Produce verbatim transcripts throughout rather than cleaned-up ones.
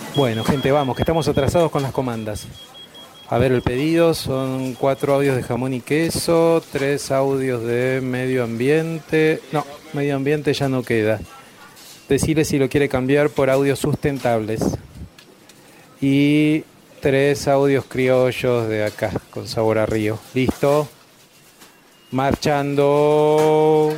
Bueno, gente, vamos, que estamos atrasados con las comandas. A ver, el pedido son cuatro audios de jamón y queso, tres audios de medio ambiente. No, medio ambiente ya no queda. Decirle si lo quiere cambiar por audios sustentables. Y tres audios criollos de acá, con sabor a río. ¿Listo? Marchando.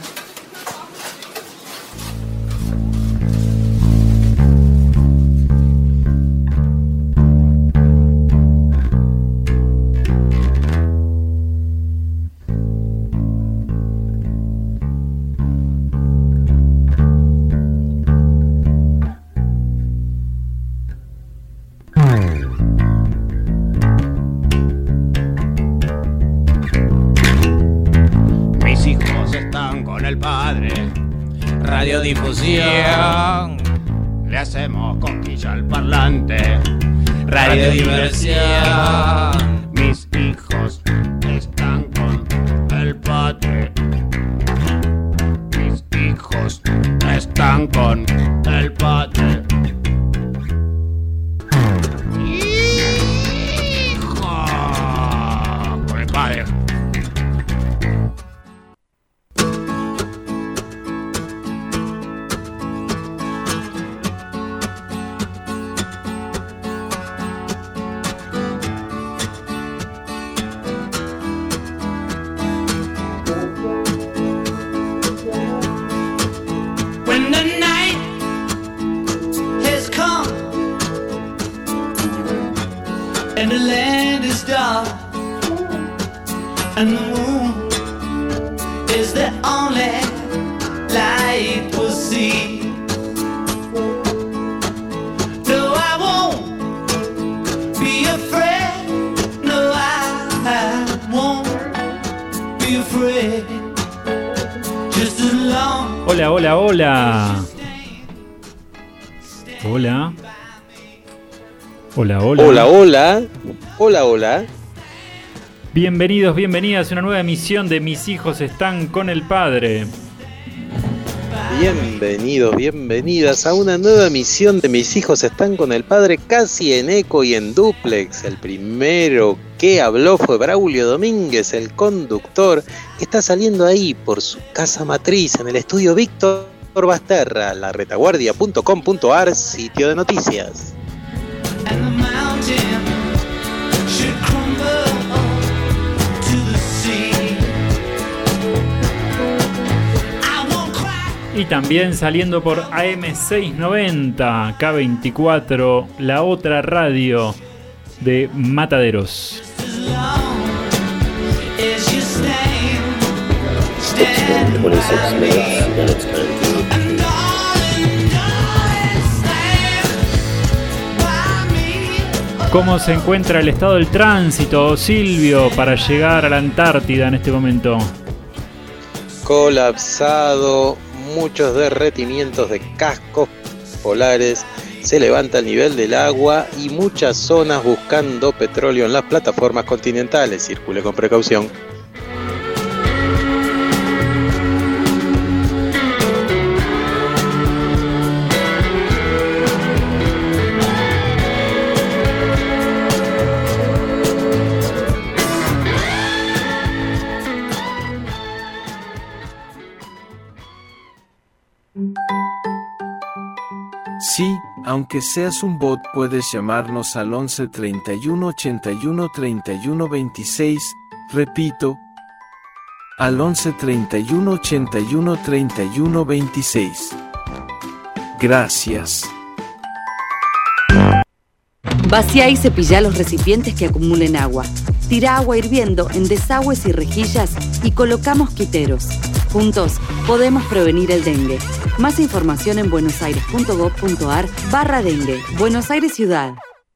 Radiodifusión, le hacemos cosquilla al parlante. Radiodiversión, mis hijos están con el padre. Mis hijos están con el padre. Hijo, con el padre. And the moon is the only light we'll see. No, I won't be afraid. No, I won't be afraid. Just as long. Hola, hola, hola. Hola. Hola, hola. Hola, hola. Hola, hola. Bienvenidos, bienvenidas a una nueva emisión de Mis hijos están con el padre. Bienvenidos, bienvenidas a una nueva emisión de Mis hijos están con el padre, casi en eco y en dúplex. El primero que habló fue Braulio Domínguez, el conductor, que está saliendo ahí por su casa matriz en el estudio Víctor Basterra, la retaguardia punto com punto ar, sitio de noticias. Y también saliendo por A M seiscientos noventa, K veinticuatro, la otra radio de Mataderos. ¿Cómo se encuentra el estado del tránsito, Silvio, para llegar a la Antártida en este momento? Colapsado, muchos derretimientos de cascos polares, se levanta el nivel del agua y muchas zonas buscando petróleo en las plataformas continentales. Circule con precaución. Sí, aunque seas un bot, puedes llamarnos al once treinta y uno ochenta y uno treinta y uno veintiséis, repito, al once treinta y uno ochenta y uno treinta y uno veintiséis. Gracias. Vacía y cepilla los recipientes que acumulen agua. Tira agua hirviendo en desagües y rejillas y coloca mosquiteros. Juntos podemos prevenir el dengue. Más información en buenosaires punto gov punto ar barra dengue. Buenos Aires Ciudad.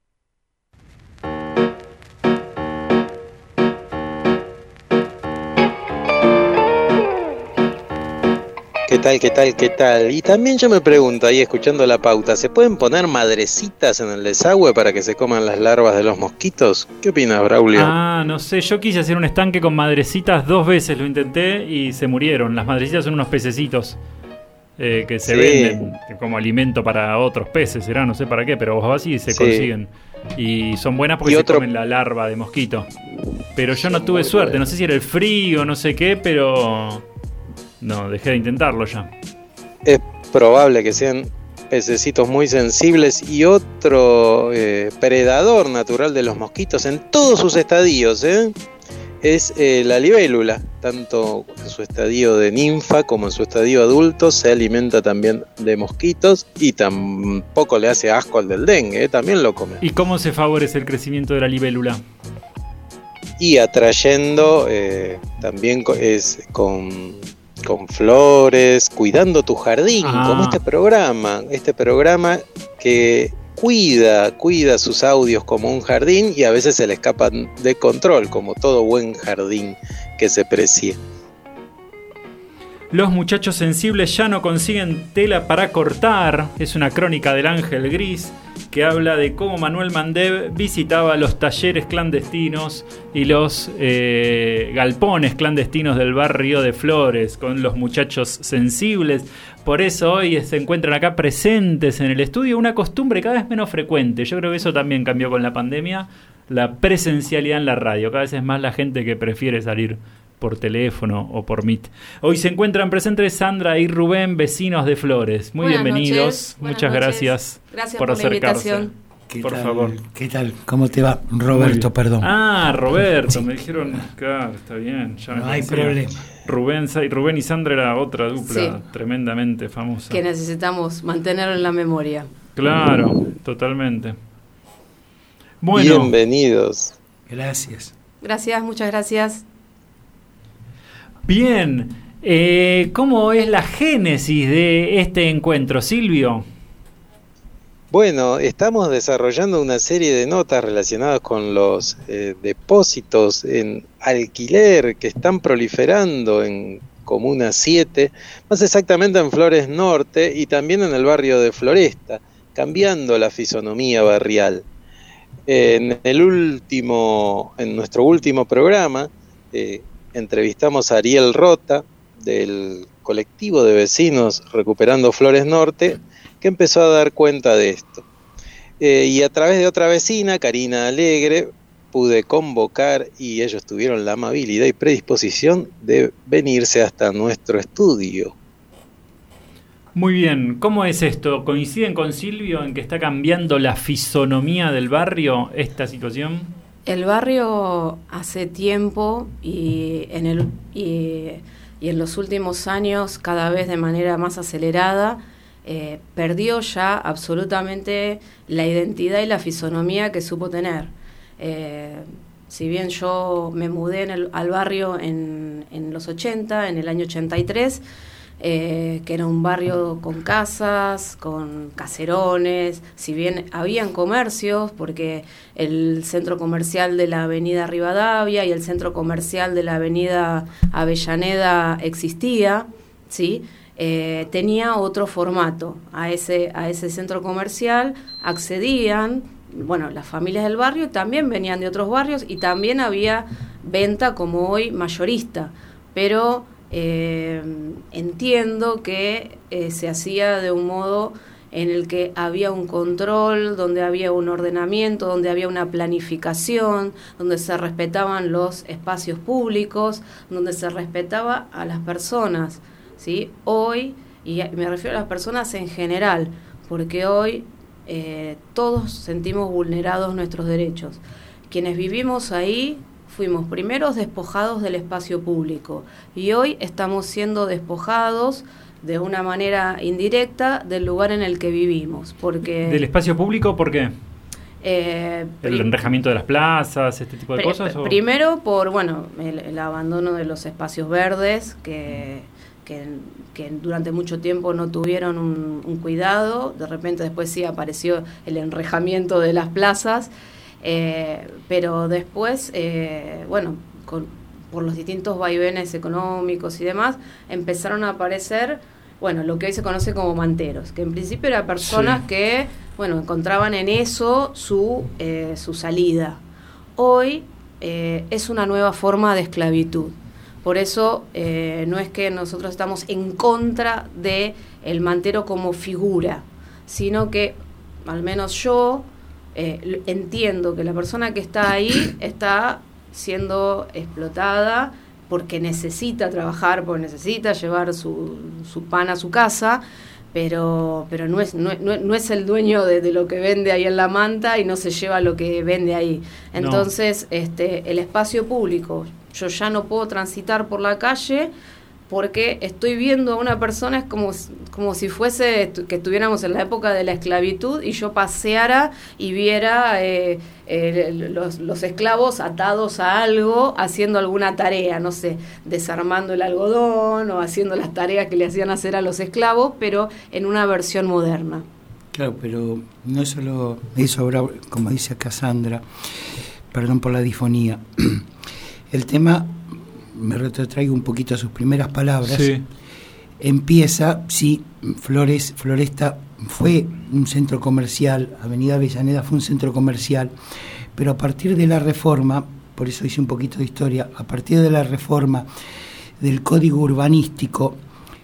¿Qué tal, qué tal, qué tal? Y también yo me pregunto, ahí escuchando la pauta, ¿se pueden poner madrecitas en el desagüe para que se coman las larvas de los mosquitos? ¿Qué opinas, Braulio? Ah, no sé, yo quise hacer un estanque con madrecitas dos veces, lo intenté y se murieron. Las madrecitas son unos pececitos. eh, que se Sí. venden como alimento para otros peces, será, no sé para qué, pero vos vas y se Sí. consiguen. Y son buenas porque Y se otro- comen la larva de mosquito. Pero yo no Son tuve muy suerte, buenas. no sé si era el frío, no sé qué, pero no, dejé de intentarlo ya. Es probable que sean pececitos muy sensibles. Y otro eh, predador natural de los mosquitos en todos sus estadios, ¿eh? es eh, la libélula. Tanto en su estadio de ninfa como en su estadio adulto se alimenta también de mosquitos y tampoco le hace asco al del dengue, ¿eh? También lo come. ¿Y cómo se favorece el crecimiento de la libélula? Y atrayendo eh, también co- es con, con flores, cuidando tu jardín, Ah. como este programa, este programa que cuida, cuida sus audios como un jardín y a veces se le escapan de control, como todo buen jardín que se precie. Los muchachos sensibles ya no consiguen tela para cortar. Es una crónica del Ángel Gris que habla de cómo Manuel Mandev visitaba los talleres clandestinos y los eh, galpones clandestinos del barrio de Flores con los muchachos sensibles. Por eso hoy se encuentran acá presentes en el estudio, una costumbre cada vez menos frecuente. Yo creo que eso también cambió con la pandemia, la presencialidad en la radio. Cada vez es más la gente que prefiere salir por teléfono o por Meet. Hoy se encuentran presentes Sandra y Rubén, vecinos de Flores. Muy Buenas bienvenidos, noches, buenas muchas noches. gracias, Gracias por por la acercarse. invitación. ¿Qué Por tal? favor. ¿Qué tal? ¿Cómo te va? Muy Roberto, bien. perdón. Ah, Roberto, Sí. me dijeron, claro, está bien. Ya me No hay conocía. problema. Rubén, Sa- Rubén y Sandra era otra dupla Sí. tremendamente famosa. Que necesitamos mantenerlo en la memoria. Claro, totalmente. Bueno, Bienvenidos. Gracias. Gracias, muchas gracias. bien. Eh, ¿Cómo es la génesis de este encuentro, Silvio? Bueno, estamos desarrollando una serie de notas relacionadas con los eh, depósitos en alquiler que están proliferando en Comuna siete, más exactamente en Flores Norte y también en el barrio de Floresta, cambiando la fisonomía barrial. En el último, en nuestro último programa, eh, entrevistamos a Ariel Rota del colectivo de vecinos Recuperando Flores Norte, que empezó a dar cuenta de esto. Eh, y a través de otra vecina, Karina Alegre, pude convocar y ellos tuvieron la amabilidad y predisposición de venirse hasta nuestro estudio. Muy bien, ¿cómo es esto? ¿Coinciden con Silvio en que está cambiando la fisonomía del barrio esta situación? El barrio hace tiempo y en, el, y, y en los últimos años, cada vez de manera más acelerada, eh, perdió ya absolutamente la identidad y la fisonomía que supo tener. Eh, si bien yo me mudé en el, al barrio en, en los ochenta, en el año ochenta y tres, eh, que era un barrio con casas, con caserones, si bien habían comercios, porque el centro comercial de la avenida Rivadavia y el centro comercial de la avenida Avellaneda existía, ¿sí? Eh, tenía otro formato. A ese, a ese centro comercial accedían, bueno, las familias del barrio también venían de otros barrios y también había venta como hoy mayorista, pero eh, entiendo que eh, se hacía de un modo en el que había un control, donde había un ordenamiento, donde había una planificación, donde se respetaban los espacios públicos, donde se respetaba a las personas, ¿sí? Hoy, y me refiero a las personas en general, porque hoy eh, todos sentimos vulnerados nuestros derechos. Quienes vivimos ahí fuimos primeros despojados del espacio público y hoy estamos siendo despojados de una manera indirecta del lugar en el que vivimos. Porque ¿Del espacio público por qué? Eh, ¿El enrejamiento de las plazas, este tipo de Pr- cosas? O? Primero por bueno el, el abandono de los espacios verdes que, que, que durante mucho tiempo no tuvieron un, un cuidado, de repente después sí apareció el enrejamiento de las plazas, eh, pero después, eh, bueno, con, por los distintos vaivenes económicos y demás, empezaron a aparecer, bueno, lo que hoy se conoce como manteros, que en principio eran personas Sí. que, bueno, encontraban en eso su, eh, su salida. Hoy eh, es una nueva forma de esclavitud. Por eso eh, no es que nosotros estamos en contra de el mantero como figura, sino que, al menos yo, eh, entiendo que la persona que está ahí está siendo explotada porque necesita trabajar, porque necesita llevar su, su pan a su casa, pero pero no es no, no, no es el dueño de, de lo que vende ahí en la manta y no se lleva lo que vende ahí. Entonces, no. este el espacio público, yo ya no puedo transitar por la calle porque estoy viendo a una persona, es como, como si fuese que estuviéramos en la época de la esclavitud y yo paseara y viera eh, eh, los, los esclavos atados a algo, haciendo alguna tarea, no sé, desarmando el algodón o haciendo las tareas que le hacían hacer a los esclavos, pero en una versión moderna. Claro, pero no es solo eso, ahora, como dice acá Sandra, perdón por la difonía, el tema... me retrotraigo un poquito a sus primeras palabras, sí. Empieza, sí, Flores, Floresta fue un centro comercial, Avenida Avellaneda fue un centro comercial, pero a partir de la reforma, por eso hice un poquito de historia, a partir de la reforma del Código Urbanístico,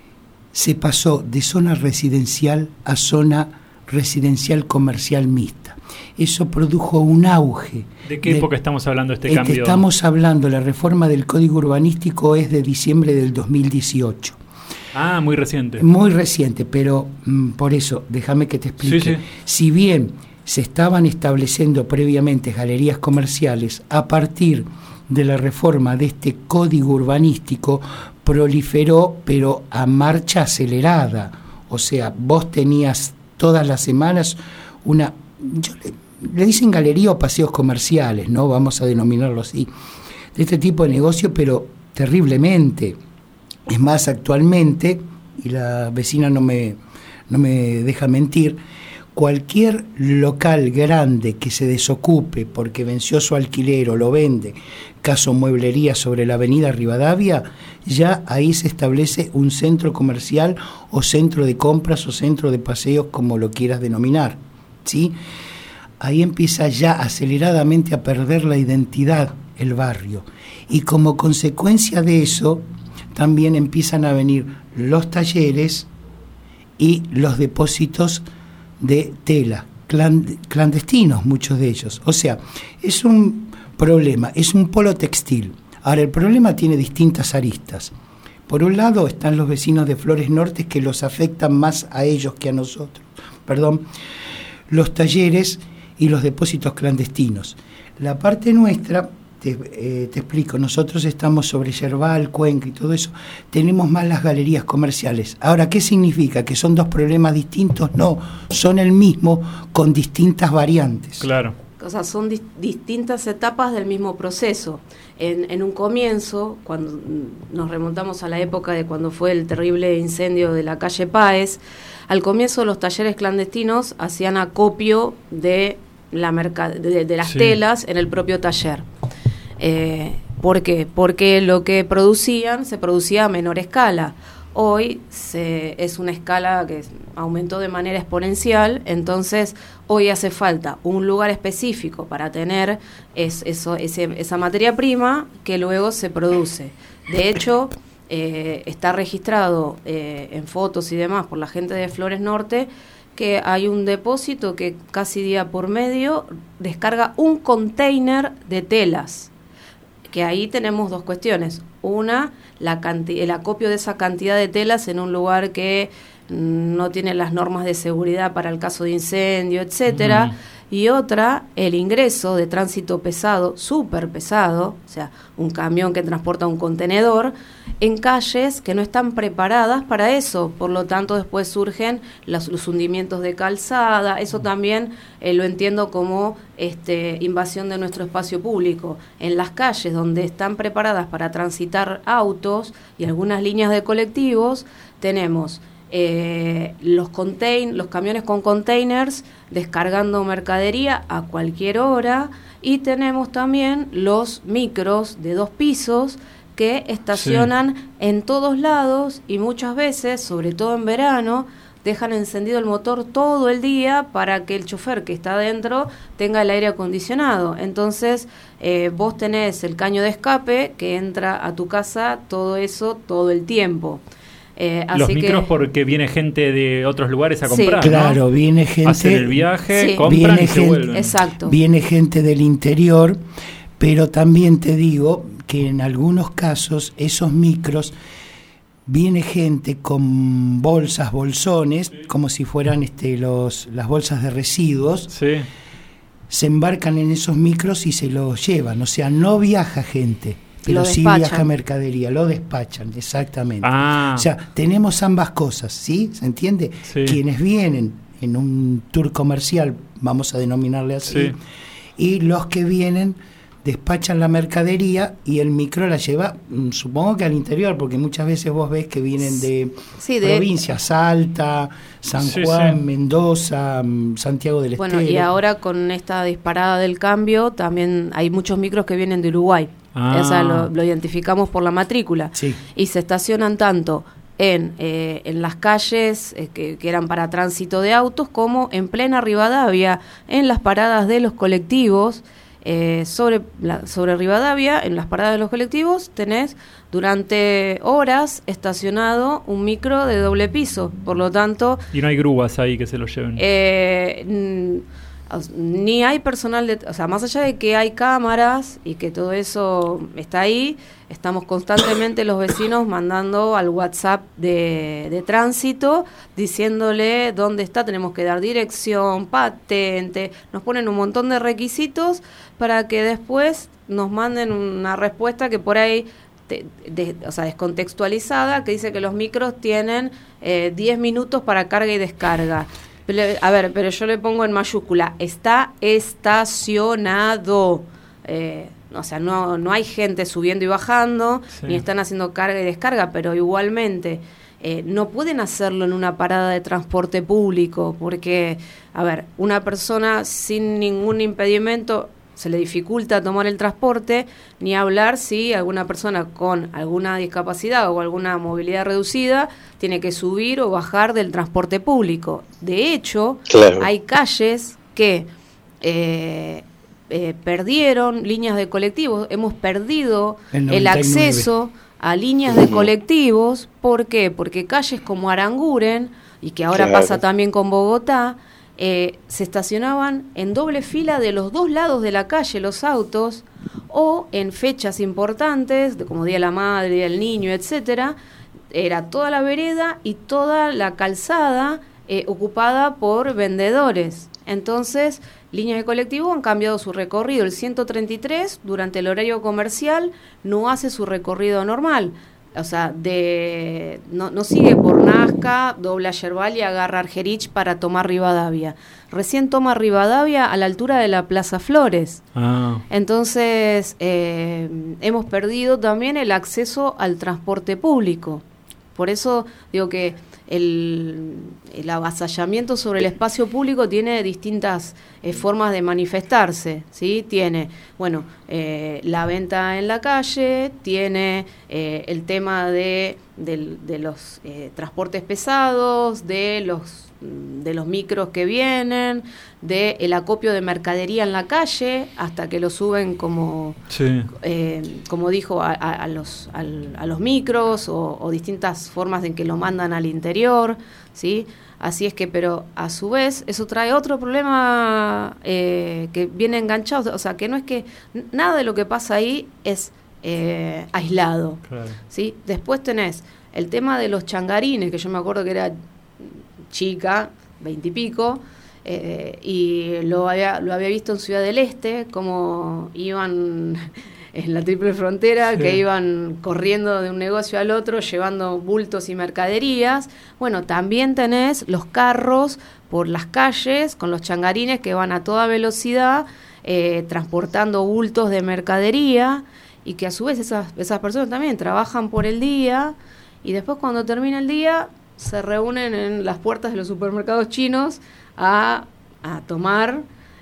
se pasó de zona residencial a zona residencial comercial mixta. Eso produjo un auge. ¿De qué de, época estamos hablando de este cambio? Estamos hablando, la reforma del Código Urbanístico es de diciembre del dos mil dieciocho. Ah, muy reciente. Muy reciente, pero mm, por eso, déjame que te explique. Sí, sí. Si bien se estaban estableciendo previamente galerías comerciales, a partir de la reforma de este Código Urbanístico proliferó, pero a marcha acelerada. O sea, vos tenías todas las semanas una... Yo le, le dicen galería o paseos comerciales, ¿no? Vamos a denominarlo así, de este tipo de negocio, pero terriblemente. Es más, actualmente, y la vecina no me, no me deja mentir, cualquier local grande que se desocupe porque venció su alquiler o lo vende, caso mueblería sobre la avenida Rivadavia, ya ahí se establece un centro comercial o centro de compras o centro de paseos, como lo quieras denominar, ¿sí? Ahí empieza ya aceleradamente a perder la identidad el barrio, y como consecuencia de eso también empiezan a venir los talleres y los depósitos de tela, clandestinos muchos de ellos. O sea, es un problema, es un polo textil. Ahora, el problema tiene distintas aristas. Por un lado están los vecinos de Flores Norte, que los afectan más a ellos que a nosotros. Perdón, los talleres y los depósitos clandestinos. La parte nuestra, te, eh, te explico, nosotros estamos sobre Yerbal, Cuenca y todo eso, tenemos más las galerías comerciales. Ahora, ¿qué significa? ¿Que son dos problemas distintos? No, son el mismo con distintas variantes. Claro. O sea, son di- distintas etapas del mismo proceso. En, en un comienzo, cuando nos remontamos a la época de cuando fue el terrible incendio de la calle Páez, al comienzo los talleres clandestinos hacían acopio de, la merca- de, de las sí. telas en el propio taller. Eh, ¿Por qué? Porque lo que producían se producía a menor escala. Hoy se, es una escala que aumentó de manera exponencial, entonces hoy hace falta un lugar específico para tener es, eso, ese, esa materia prima que luego se produce. De hecho, eh, está registrado eh, en fotos y demás por la gente de Flores Norte que hay un depósito que casi día por medio descarga un container de telas. Que ahí tenemos dos cuestiones. Una, la canti- el acopio de esa cantidad de telas en un lugar que no tiene las normas de seguridad para el caso de incendio, etcétera. Mm. Y otra, el ingreso de tránsito pesado, súper pesado, o sea, un camión que transporta un contenedor, en calles que no están preparadas para eso. Por lo tanto, después surgen los, los hundimientos de calzada. Eso también eh, lo entiendo como este, invasión de nuestro espacio público. En las calles donde están preparadas para transitar autos y algunas líneas de colectivos, tenemos Eh, los contain- los camiones con containers descargando mercadería a cualquier hora, y tenemos también los micros de dos pisos que estacionan sí. en todos lados, y muchas veces, sobre todo en verano, dejan encendido el motor todo el día para que el chofer que está adentro tenga el aire acondicionado. Entonces eh, vos tenés el caño de escape que entra a tu casa, todo eso todo el tiempo. Eh, Los así micros que, porque viene gente de otros lugares a Sí. comprar, Claro, ¿no? viene gente. Hacen el viaje, Sí. compran Viene y se gente- vuelven. exacto. Viene gente del interior, pero también te digo que en algunos casos esos micros viene gente con bolsas, bolsones, como si fueran este, los, las bolsas de residuos, Sí. se embarcan en esos micros y se los llevan. O sea, no viaja gente, pero Lo sí despachan. viaja mercadería, lo despachan, exactamente. Ah, O sea, tenemos ambas cosas, ¿sí? ¿Se entiende? Sí. Quienes vienen en un tour comercial, vamos a denominarle así, Sí. y los que vienen despachan la mercadería y el micro la lleva, mm, supongo que al interior, porque muchas veces vos ves que vienen de Sí, de- provincias, Salta, San Sí, Juan, sí. Mendoza, mm, Santiago del Bueno, Estero. y ahora con esta disparada del cambio, también hay muchos micros que vienen de Uruguay. Ah. O sea, lo, lo identificamos por la matrícula. Sí. Y se estacionan tanto en, eh, en las calles eh, que, que eran para tránsito de autos, como en plena Rivadavia, en las paradas de los colectivos. Eh, sobre, la, sobre Rivadavia, en las paradas de los colectivos, tenés durante horas estacionado un micro de doble piso. Por lo tanto, y no hay grúas ahí que se lo lleven. eh, mm, os- ni hay personal, de, o sea, más allá de que hay cámaras y que todo eso está ahí, estamos constantemente los vecinos mandando al WhatsApp de, de tránsito diciéndole dónde está, tenemos que dar dirección, patente, nos ponen un montón de requisitos para que después nos manden una respuesta que por ahí, te- de- o sea, descontextualizada, que dice que los micros tienen eh, diez minutos para carga y descarga. Pero, a ver, pero yo le pongo en mayúscula, está estacionado. Eh, o sea, no, no hay gente subiendo y bajando, Sí. ni están haciendo carga y descarga, pero igualmente eh, no pueden hacerlo en una parada de transporte público, porque, a ver, una persona sin ningún impedimento se le dificulta tomar el transporte, ni hablar si alguna persona con alguna discapacidad o alguna movilidad reducida tiene que subir o bajar del transporte público. De hecho, Claro. hay calles que eh, eh, perdieron líneas de colectivos, hemos perdido El el noventa y nueve. acceso a líneas de colectivos. ¿Por qué? Porque calles como Aranguren, y que ahora Claro. pasa también con Bogotá, eh, se estacionaban en doble fila de los dos lados de la calle los autos, o en fechas importantes, de- como Día de la Madre, Día del Niño, etcétera, era toda la vereda y toda la calzada eh, ocupada por vendedores. Entonces, líneas de colectivo han cambiado su recorrido. El ciento treinta y tres, durante el horario comercial, no hace su recorrido normal. O sea, de no, no sigue por Nazca, dobla Yerbal y agarra Argerich para tomar Rivadavia. Recién toma Rivadavia a la altura de la Plaza Flores. Ah, Entonces, eh, hemos perdido también el acceso al transporte público. Por eso digo que el, el avasallamiento sobre el espacio público tiene distintas eh, formas de manifestarse, ¿sí? Tiene, bueno, eh, la venta en la calle, tiene eh, el tema de, del- de los eh, transportes pesados, de los de los micros que vienen, de el acopio de mercadería en la calle, hasta que lo suben como sí. eh, como dijo, a, a- a los, al- a los micros o, o distintas formas en que lo mandan al interior, ¿sí? Así es que, pero a su vez, eso trae otro problema eh, que viene enganchado, o sea, que no es que n- nada de lo que pasa ahí es eh, aislado, Claro. ¿sí? Después tenés el tema de los changarines, que yo me acuerdo que era chica, veintipico, eh, y lo había, lo había visto en Ciudad del Este, como iban en la triple frontera, Sí. que iban corriendo de un negocio al otro, llevando bultos y mercaderías. Bueno, también tenés los carros por las calles, con los changarines que van a toda velocidad, eh, transportando bultos de mercadería, y que a su vez esas, esas personas también trabajan por el día, y después cuando termina el día se reúnen en las puertas de los supermercados chinos a, a tomar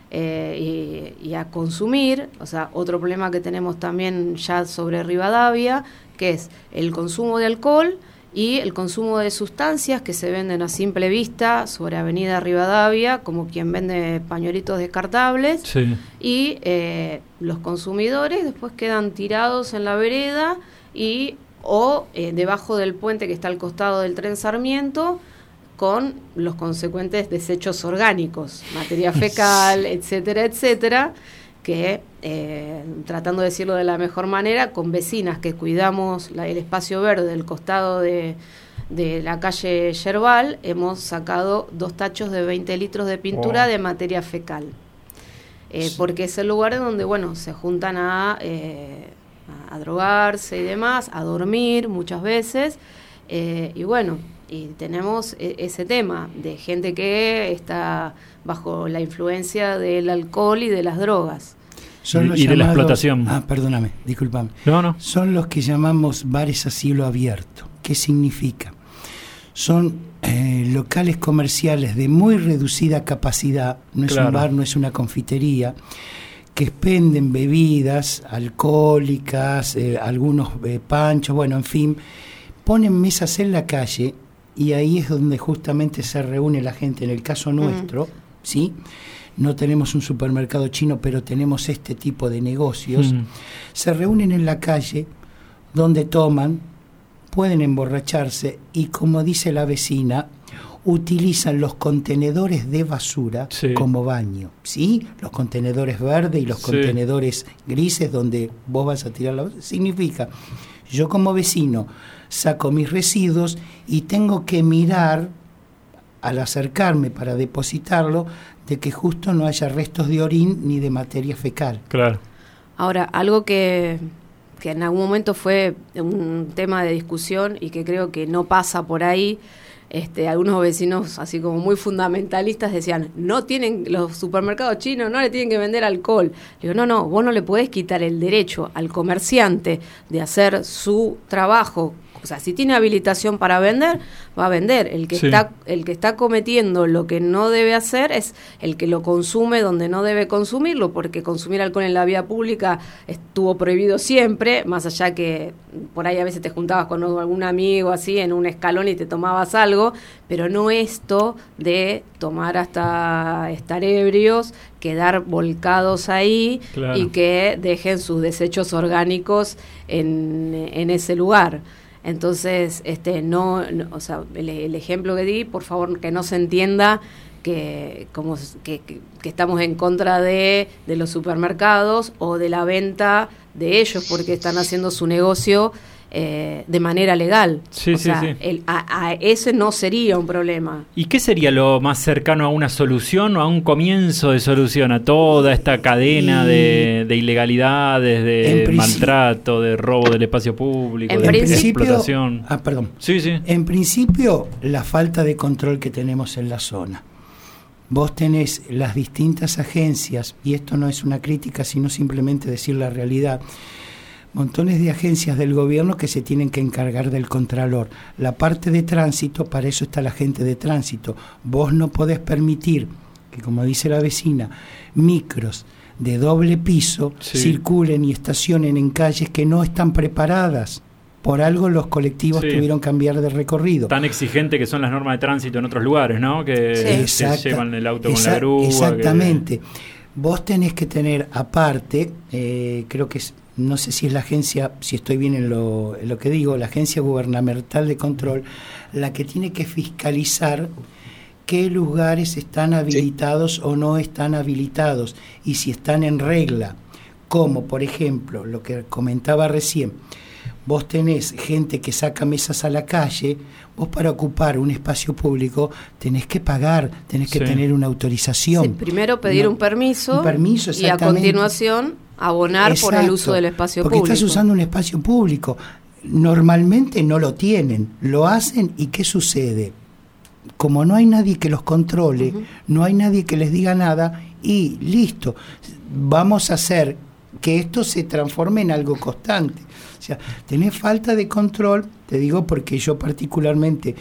eh, y, y a consumir. O sea, otro problema que tenemos también ya sobre Rivadavia, que es el consumo de alcohol y el consumo de sustancias que se venden a simple vista sobre Avenida Rivadavia, como quien vende pañuelitos descartables, Sí. y eh, los consumidores después quedan tirados en la vereda y o eh, debajo del puente que está al costado del tren Sarmiento, con los consecuentes desechos orgánicos, materia fecal, etcétera, etcétera, que, eh, tratando de decirlo de la mejor manera, con vecinas que cuidamos la, el espacio verde del costado de, de la calle Yerbal, hemos sacado dos tachos de veinte litros de pintura oh. de materia fecal. Eh, sí. Porque es el lugar donde, bueno, se juntan a, eh, a, a drogarse y demás, a dormir muchas veces, eh, y bueno, y tenemos ese tema de gente que está bajo la influencia del alcohol y de las drogas. Son los y llamados, de la explotación. Ah, perdóname, discúlpame. No, no. Son los que llamamos bares a cielo abierto. ¿Qué significa? Son eh, locales comerciales de muy reducida capacidad, no es claro. un bar, no es una confitería, que expenden bebidas alcohólicas, eh, algunos eh, panchos, bueno, en fin, ponen mesas en la calle. Y ahí es donde justamente se reúne la gente. En el caso nuestro, mm. ¿sí? No tenemos un supermercado chino, pero tenemos este tipo de negocios. Mm. Se reúnen en la calle, donde toman, pueden emborracharse y, como dice la vecina, utilizan los contenedores de basura sí. como baño, ¿sí? Los contenedores verdes y los sí. contenedores grises donde vos vas a tirar la basura. Significa, yo como vecino saco mis residuos y tengo que mirar al acercarme para depositarlo de que justo no haya restos de orín ni de materia fecal. Claro. Ahora, algo que, que en algún momento fue un tema de discusión y que creo que no pasa por ahí, este, algunos vecinos así como muy fundamentalistas decían, no tienen, los supermercados chinos no le tienen que vender alcohol. Le digo, no, no, vos no le podés quitar el derecho al comerciante de hacer su trabajo. O sea, si tiene habilitación para vender, va a vender. El que sí. está el que está cometiendo lo que no debe hacer es el que lo consume donde no debe consumirlo, porque consumir alcohol en la vía pública estuvo prohibido siempre, más allá que por ahí a veces te juntabas con algún amigo así en un escalón y te tomabas algo, pero no esto de tomar hasta estar ebrios, quedar volcados ahí claro. y que dejen sus desechos orgánicos en, en ese lugar. Entonces, este, no, no o sea, el, el ejemplo que di, por favor, que no se entienda que como que, que, que estamos en contra de, de los supermercados o de la venta de ellos porque están haciendo su negocio eh, de manera legal. Sí, o sí, sea, sí. El, a, a ese no sería un problema. ¿Y qué sería lo más cercano a una solución o a un comienzo de solución a toda esta cadena de, de ilegalidades, de maltrato, de robo del espacio público, en de principio, explotación? Ah, perdón. Sí, sí. En principio, la falta de control que tenemos en la zona. Vos tenés las distintas agencias, y esto no es una crítica, sino simplemente decir la realidad, montones de agencias del gobierno que se tienen que encargar del contralor. La parte de tránsito, para eso está la gente de tránsito. Vos no podés permitir que, como dice la vecina, micros de doble piso sí. circulen y estacionen en calles que no están preparadas. Por algo los colectivos sí. tuvieron que cambiar de recorrido. Tan exigente que son las normas de tránsito en otros lugares, ¿no? Que sí. Exacta, se llevan el auto exa- con la grúa. Exactamente. Que... Vos tenés que tener aparte, eh, creo que es, no sé si es la agencia, si estoy bien en lo, en lo que digo, la agencia gubernamental de control, la que tiene que fiscalizar qué lugares están habilitados sí. o no están habilitados y si están en regla. Como, por ejemplo, lo que comentaba recién, vos tenés gente que saca mesas a la calle, vos para ocupar un espacio público tenés que pagar, tenés que sí. tener una autorización. Sí, primero pedir no, un permiso, un permiso y a continuación abonar Exacto, por el uso del espacio porque público. Porque estás usando un espacio público. Normalmente no lo tienen, lo hacen y ¿qué sucede? Como no hay nadie que los controle, uh-huh. no hay nadie que les diga nada y listo, vamos a hacer que esto se transforme en algo constante. O sea, tenés falta de control, te digo porque yo particularmente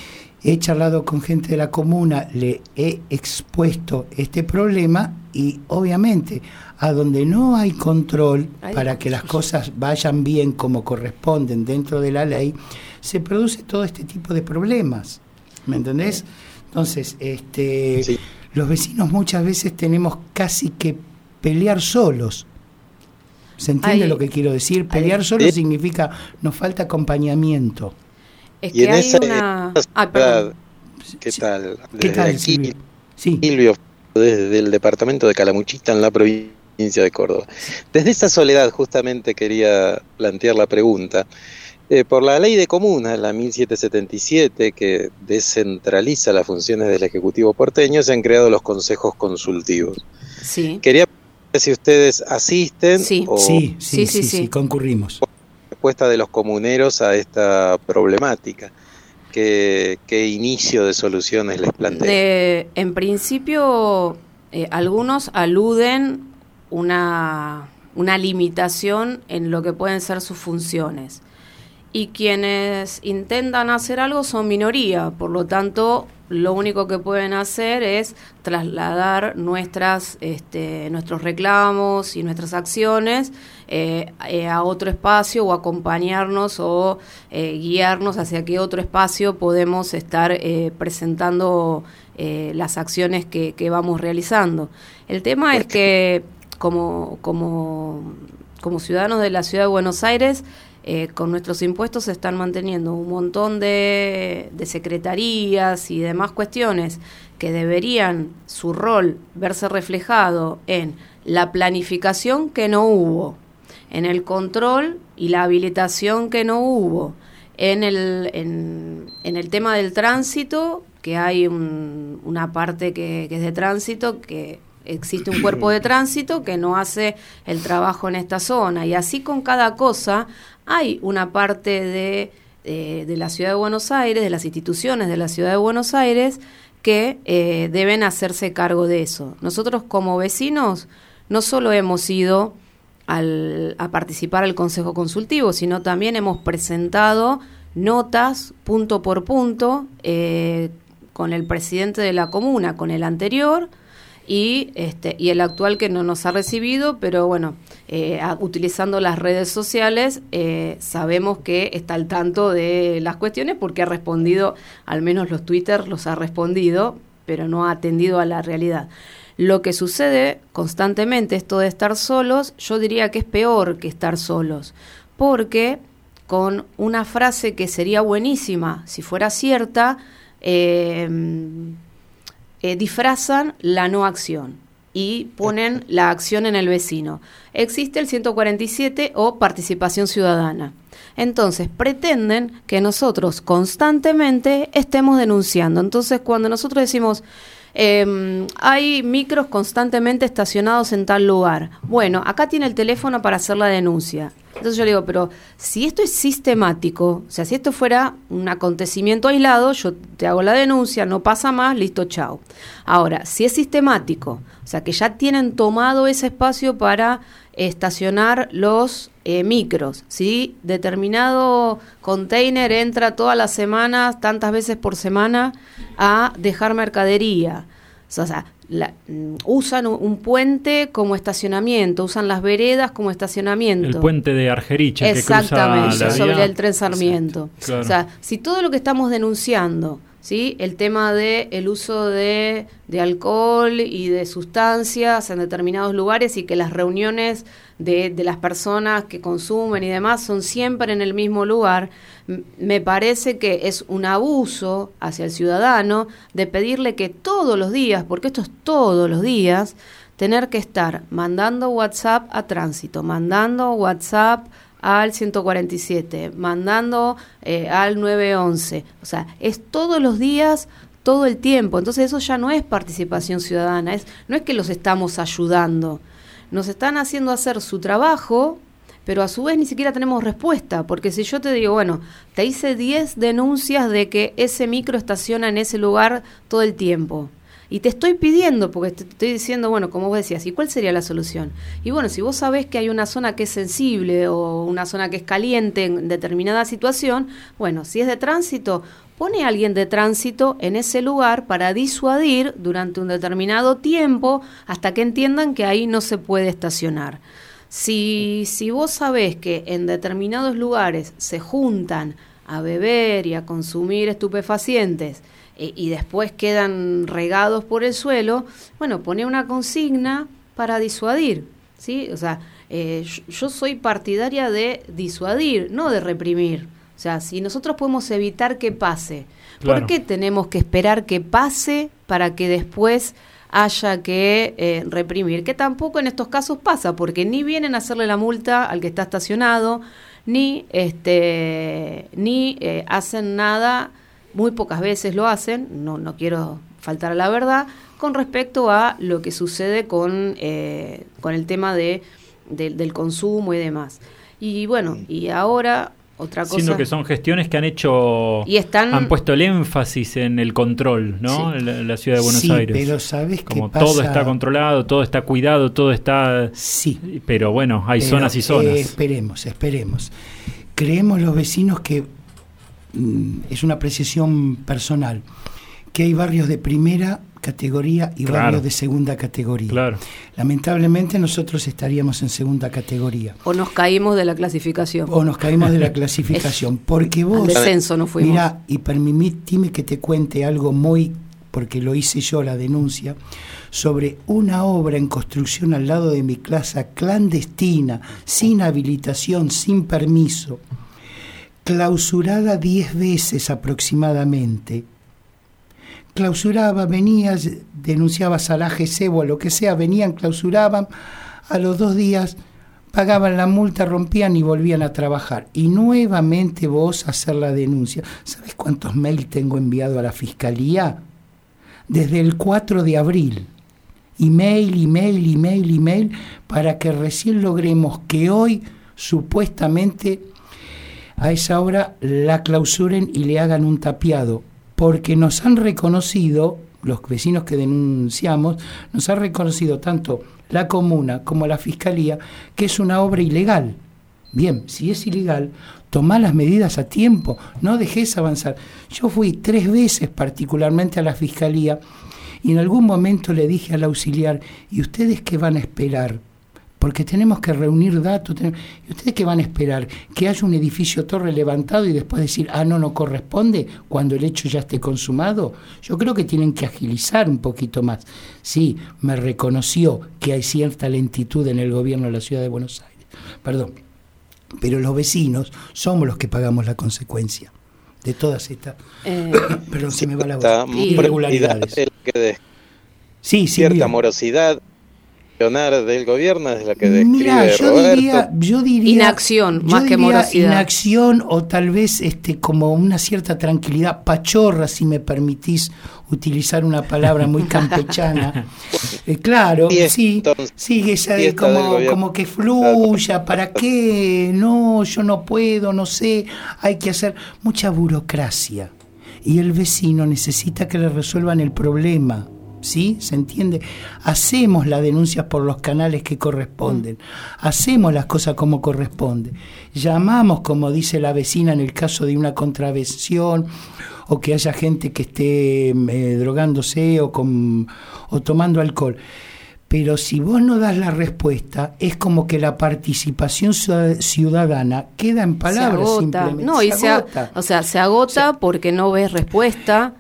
he charlado con gente de la comuna, le he expuesto este problema y obviamente a donde no hay control Ay, para que las cosas vayan bien como corresponden dentro de la ley, se produce todo este tipo de problemas, ¿me entendés? Entonces, este, sí. los vecinos muchas veces tenemos casi que pelear solos. ¿Se entiende hay, lo que quiero decir? Pelear hay, solo significa nos falta acompañamiento. Es que hay esa, una... Ah, perdón. ¿Qué tal? ¿Qué Desde tal, aquí, Silvio? Sí. Silvio, desde el departamento de Calamuchita, en la provincia de Córdoba. Desde esa soledad justamente quería plantear la pregunta. Eh, por la ley de comunas, la mil setecientos setenta y siete, que descentraliza las funciones del Ejecutivo porteño, se han creado los consejos consultivos. Sí. Quería preguntar si ustedes asisten sí. o sí, sí, sí, sí, sí, sí, concurrimos. Respuesta de los comuneros a esta problemática. ¿Qué, qué inicio de soluciones les plantean? De, en principio, eh, algunos aluden una, una limitación en lo que pueden ser sus funciones. Y quienes intentan hacer algo son minoría, por lo tanto, lo único que pueden hacer es trasladar nuestras, este, nuestros reclamos y nuestras acciones eh, eh, a otro espacio o acompañarnos o eh, guiarnos hacia qué otro espacio podemos estar eh, presentando eh, las acciones que, que vamos realizando. El tema es que como, como, como ciudadanos de la Ciudad de Buenos Aires, Eh, con nuestros impuestos se están manteniendo un montón de, de secretarías y demás cuestiones que deberían su rol verse reflejado en la planificación que no hubo, en el control y la habilitación que no hubo, en el, en, en el tema del tránsito, que hay un, una parte que, que es de tránsito, que existe un cuerpo de tránsito que no hace el trabajo en esta zona, y así con cada cosa. Hay una parte de, de, de la Ciudad de Buenos Aires, de las instituciones de la Ciudad de Buenos Aires, que eh, deben hacerse cargo de eso. Nosotros como vecinos no solo hemos ido al, a participar al Consejo Consultivo, sino también hemos presentado notas punto por punto eh, con el presidente de la comuna, con el anterior, y este y el actual, que no nos ha recibido, pero bueno, eh, a, utilizando las redes sociales eh, sabemos que está al tanto de las cuestiones, porque ha respondido, al menos los Twitter los ha respondido, pero no ha atendido a la realidad. Lo que sucede constantemente, esto de estar solos, yo diría que es peor que estar solos, porque con una frase que sería buenísima si fuera cierta, eh, Eh, disfrazan la no acción y ponen la acción en el vecino. Existe el ciento cuarenta y siete o participación ciudadana. Entonces pretenden que nosotros constantemente estemos denunciando. Entonces cuando nosotros decimos eh, hay micros constantemente estacionados en tal lugar, bueno, acá tiene el teléfono para hacer la denuncia. Entonces yo le digo, pero si esto es sistemático, o sea, si esto fuera un acontecimiento aislado, yo te hago la denuncia, no pasa más, listo, chao. Ahora, si es sistemático, o sea, que ya tienen tomado ese espacio para estacionar los eh, micros, ¿sí? Determinado container entra todas las semanas, tantas veces por semana, a dejar mercadería. O sea, la, usan un puente como estacionamiento, usan las veredas como estacionamiento. El puente de Argerich, exactamente, que cruza la sobre vía. el Tren Sarmiento. Claro. O sea, si todo lo que estamos denunciando, ¿sí? El tema de el uso de, de alcohol y de sustancias en determinados lugares, y que las reuniones de, de las personas que consumen y demás son siempre en el mismo lugar, me parece que es un abuso hacia el ciudadano de pedirle que todos los días, porque esto es todos los días, tener que estar mandando WhatsApp a tránsito, mandando WhatsApp al ciento cuarenta y siete, mandando eh, al nueve once, o sea, es todos los días, todo el tiempo. Entonces eso ya no es participación ciudadana, es, no es que los estamos ayudando, nos están haciendo hacer su trabajo, pero a su vez ni siquiera tenemos respuesta, porque si yo te digo, bueno, te hice diez denuncias de que ese micro estaciona en ese lugar todo el tiempo, y te estoy pidiendo, porque te estoy diciendo, bueno, como vos decías, ¿y cuál sería la solución? Y bueno, si vos sabés que hay una zona que es sensible o una zona que es caliente en determinada situación, bueno, si es de tránsito, pone a alguien de tránsito en ese lugar para disuadir durante un determinado tiempo hasta que entiendan que ahí no se puede estacionar. Si, si vos sabés que en determinados lugares se juntan a beber y a consumir estupefacientes eh, y después quedan regados por el suelo, bueno, poné una consigna para disuadir, ¿sí? O sea, eh, yo soy partidaria de disuadir, no de reprimir. O sea, si nosotros podemos evitar que pase, claro. ¿por qué tenemos que esperar que pase para que después haya que eh, reprimir? Que tampoco en estos casos pasa, porque ni vienen a hacerle la multa al que está estacionado, ni este ni eh, hacen nada, muy pocas veces lo hacen, no, no quiero faltar a la verdad, con respecto a lo que sucede con, eh, con el tema de, de, del consumo y demás. Y bueno, y ahora... Otra cosa. Sino que son gestiones que han hecho, y están, han puesto el énfasis en el control, ¿no? Sí. En, la, en la ciudad de Buenos sí, Aires. Pero ¿sabes Como qué pasa? todo está controlado, todo está cuidado, todo está... Sí. Pero bueno, hay pero, zonas y zonas. Eh, esperemos, esperemos. Creemos los vecinos que, mm, es una apreciación personal, que hay barrios de primera categoría y claro. barrios de segunda categoría. Claro. Lamentablemente nosotros estaríamos en segunda categoría. O nos caímos de la clasificación. O nos caímos de la clasificación. Porque vos... Al descenso no fuimos. Mirá, y permitime que te cuente algo muy... porque lo hice yo, la denuncia, sobre una obra en construcción al lado de mi casa, clandestina, sin habilitación, sin permiso, clausurada diez veces aproximadamente. Clausuraba, venías, denunciabas a la A G C o a lo que sea, venían, clausuraban, a los dos días pagaban la multa, rompían y volvían a trabajar. Y nuevamente vos hacer la denuncia. ¿Sabés cuántos mails tengo enviado a la Fiscalía? Desde el cuatro de abril. Email, email, email, email, para que recién logremos que hoy, supuestamente, a esa obra la clausuren y le hagan un tapiado. Porque nos han reconocido, los vecinos que denunciamos, nos han reconocido tanto la comuna como la Fiscalía, que es una obra ilegal. Bien, si es ilegal, tomá las medidas a tiempo, no dejes avanzar. Yo fui tres veces particularmente a la Fiscalía y en algún momento le dije al auxiliar, ¿y ustedes qué van a esperar? Porque tenemos que reunir datos. Tenemos... ¿Y ustedes qué van a esperar? ¿Que haya un edificio torre levantado y después decir, ah, no, no corresponde cuando el hecho ya esté consumado? Yo creo que tienen que agilizar un poquito más. Sí, me reconoció que hay cierta lentitud en el gobierno de la ciudad de Buenos Aires. Perdón. Pero los vecinos somos los que pagamos la consecuencia de todas estas... Eh, perdón, se me va la voz. Irregularidades. Sí, sí, cierta bien. Morosidad del gobierno es la que describe Mirá, yo Roberto. Diría, yo diría inacción yo más diría que morosidad. Inacción o tal vez este como una cierta tranquilidad, pachorra, si me permitís utilizar una palabra muy campechana. eh, claro, y sí, sí, esa de como, como que fluya, ¿para qué? No, yo no puedo, no sé, hay que hacer mucha burocracia. Y el vecino necesita que le resuelvan el problema. ¿Sí? ¿Se entiende? Hacemos las denuncias por los canales que corresponden, hacemos las cosas como corresponde, llamamos, como dice la vecina, en el caso de una contravención o que haya gente que esté eh, drogándose o, con, o tomando alcohol. Pero si vos no das la respuesta, es como que la participación ciudadana queda en palabras. Se agota. Simplemente. No, se y se agota. A, o sea, se agota o sea, porque no ves respuesta.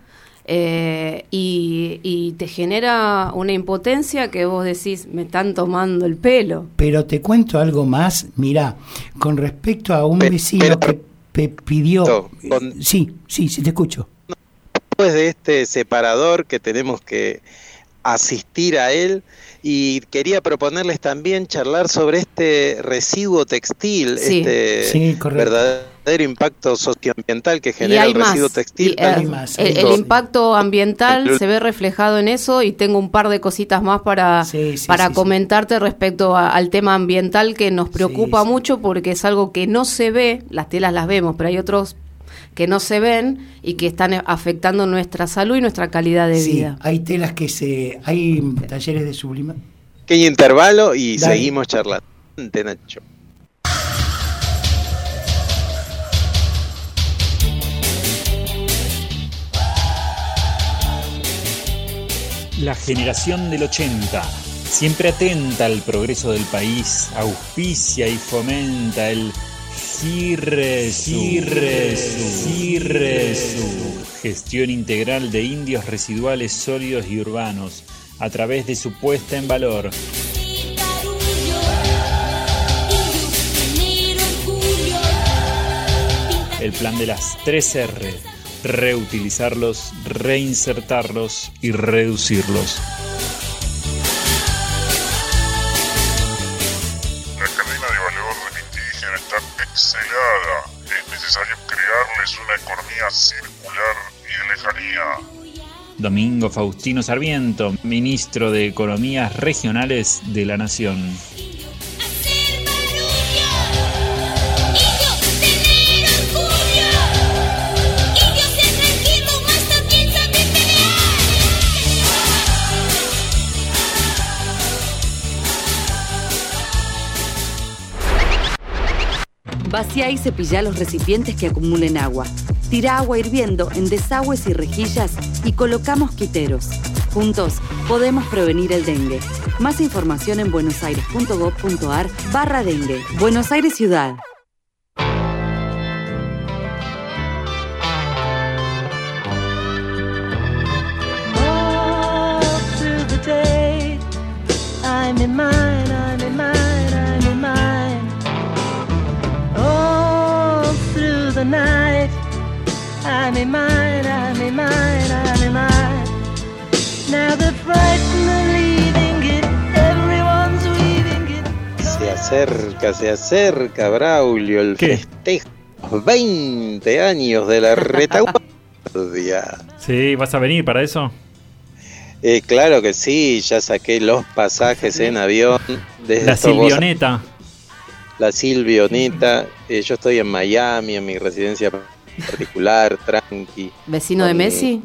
Eh, y, y te genera una impotencia que vos decís, me están tomando el pelo. Pero te cuento algo más, mirá, con respecto a un Pe- vecino pero, que pe- pidió... con, sí, sí, sí, te escucho. Después de este separador que tenemos que asistir a él, y quería proponerles también charlar sobre este residuo textil, sí. este sí, verdadero impacto socioambiental que genera el más. residuo textil. Y, eh, más, el, el impacto ambiental se ve reflejado en eso, y tengo un par de cositas más para, sí, sí, para sí, comentarte sí. respecto a, al tema ambiental, que nos preocupa sí, sí. mucho porque es algo que no se ve, las telas las vemos, pero hay otros que no se ven y que están afectando nuestra salud y nuestra calidad de sí, vida. Hay telas que se... hay talleres de sublimación. Pequeño intervalo y Dale. Seguimos charlando. Nacho. La generación del ochenta, siempre atenta al progreso del país, auspicia y fomenta el Girresu, Girresu, Girresu, gestión integral de indios residuales sólidos y urbanos, a través de su puesta en valor. el plan de las tres R: reutilizarlos, reinsertarlos y reducirlos. La cadena de valor del indígena está pixelada. Es necesario crearles una economía circular y de lejanía. Domingo Faustino Sarmiento, ministro de Economías Regionales de la Nación. Vacía y cepilla los recipientes que acumulen agua. Tira agua hirviendo en desagües y rejillas y coloca mosquiteros. Juntos podemos prevenir el dengue. Más información en buenosaires.gov.ar barra dengue. Buenos Aires Ciudad. All through the day, I'm in mine, I'm in mine, I'm in mine. All through the night, I'm in mine, I'm in mine, I'm in mine. Now the frightened are leaving it, everyone's weaving it. Se acerca, se acerca, Braulio, el ¿Qué? festejo. veinte años de la retaguardia. Sí, ¿vas a venir para eso? Eh, claro que sí, ya saqué los pasajes en avión. Desde La Silvioneta. La Silvioneta. Eh, yo estoy en Miami, en mi residencia particular, tranqui. ¿Vecino de Con- Messi?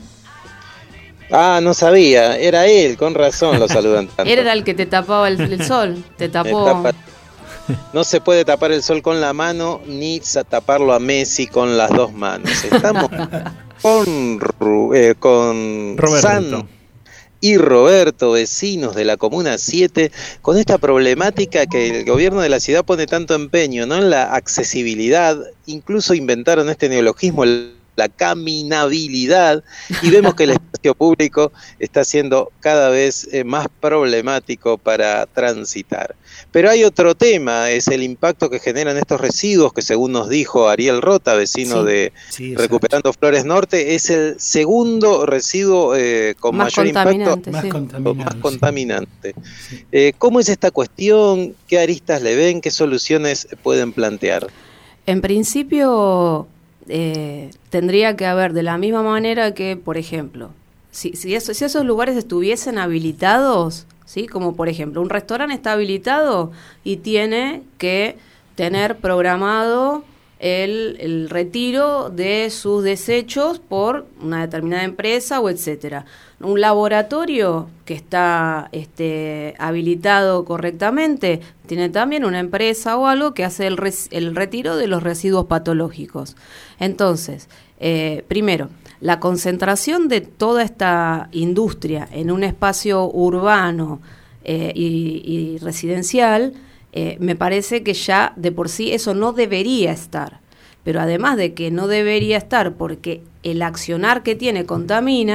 Ah, no sabía, era él, con razón lo saludan tanto. Era el que te tapaba el, el sol, te Me tapó. tapa- No se puede tapar el sol con la mano ni sa- taparlo a Messi con las dos manos. Estamos con, Ru- eh, con Roberto. San y Roberto, vecinos de la Comuna siete, con esta problemática que el gobierno de la ciudad pone tanto empeño, ¿no?, en la accesibilidad. Incluso inventaron este neologismo, el- la caminabilidad, y vemos que el espacio público está siendo cada vez eh, más problemático para transitar. Pero hay otro tema, es el impacto que generan estos residuos, que según nos dijo Ariel Rota, vecino Sí. de Sí, exacto. Recuperando Flores Norte, es el segundo residuo eh, con Más mayor impacto, contaminante, Más sí. contaminado. más sí. contaminante. Sí. Eh, ¿Cómo es esta cuestión? ¿Qué aristas le ven? ¿Qué soluciones pueden plantear? En principio, eh, tendría que haber de la misma manera que, por ejemplo, si, si, eso- si esos lugares estuviesen habilitados, ¿sí? Como por ejemplo, un restaurante está habilitado y tiene que tener programado el, el retiro de sus desechos por una determinada empresa o etcétera. Un laboratorio que está este, habilitado correctamente tiene también una empresa o algo que hace el, res- el retiro de los residuos patológicos. Entonces, eh, primero, la concentración de toda esta industria en un espacio urbano eh, y, y residencial, eh, me parece que ya de por sí eso no debería estar. Pero además de que no debería estar porque el accionar que tiene contamina,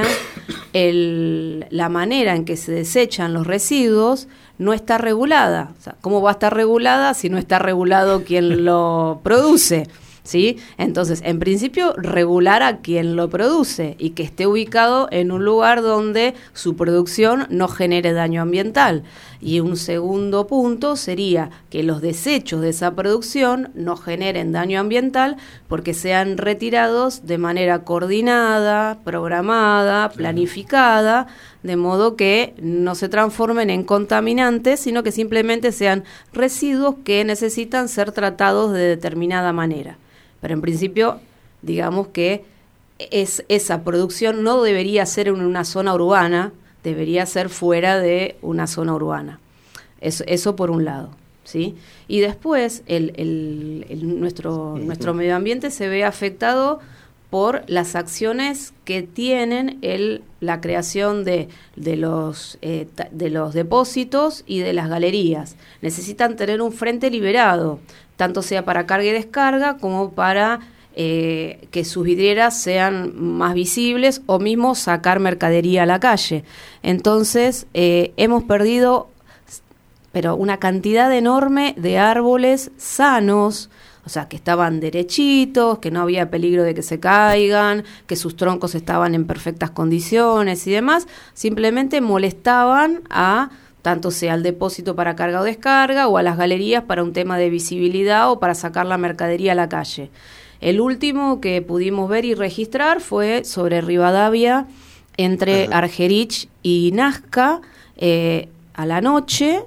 el, la manera en que se desechan los residuos no está regulada. O sea, ¿cómo va a estar regulada si no está regulado quien lo produce? ¿Sí? Entonces, en principio, regular a quien lo produce y que esté ubicado en un lugar donde su producción no genere daño ambiental. Y un segundo punto sería que los desechos de esa producción no generen daño ambiental porque sean retirados de manera coordinada, programada, planificada, de modo que no se transformen en contaminantes, sino que simplemente sean residuos que necesitan ser tratados de determinada manera. Pero en principio, digamos que es, esa producción no debería ser en una zona urbana, debería ser fuera de una zona urbana. Eso, eso por un lado, ¿sí? Y después el, el, el, nuestro, nuestro medio ambiente se ve afectado por las acciones que tienen el, la creación de, de, los, eh, ta- de los depósitos y de las galerías. Necesitan tener un frente liberado, tanto sea para carga y descarga como para eh, que sus vidrieras sean más visibles o mismo sacar mercadería a la calle. Entonces, eh, hemos perdido pero una cantidad enorme de árboles sanos, O sea, que estaban derechitos, que no había peligro de que se caigan, que sus troncos estaban en perfectas condiciones y demás. Simplemente molestaban a tanto sea al depósito para carga o descarga o a las galerías para un tema de visibilidad o para sacar la mercadería a la calle. El último que pudimos ver y registrar fue sobre Rivadavia, entre Ajá. Argerich y Nazca, eh, a la noche,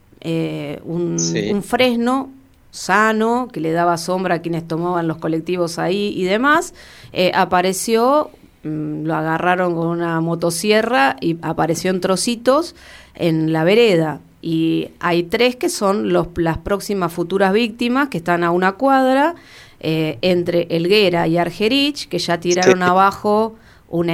eh, un, sí. un fresno sano que le daba sombra a quienes tomaban los colectivos ahí y demás, eh, apareció, mmm, lo agarraron con una motosierra y apareció en trocitos en la vereda. Y hay tres que son los, las próximas futuras víctimas que están a una cuadra, eh, entre Helguera y Argerich, que ya tiraron sí. abajo un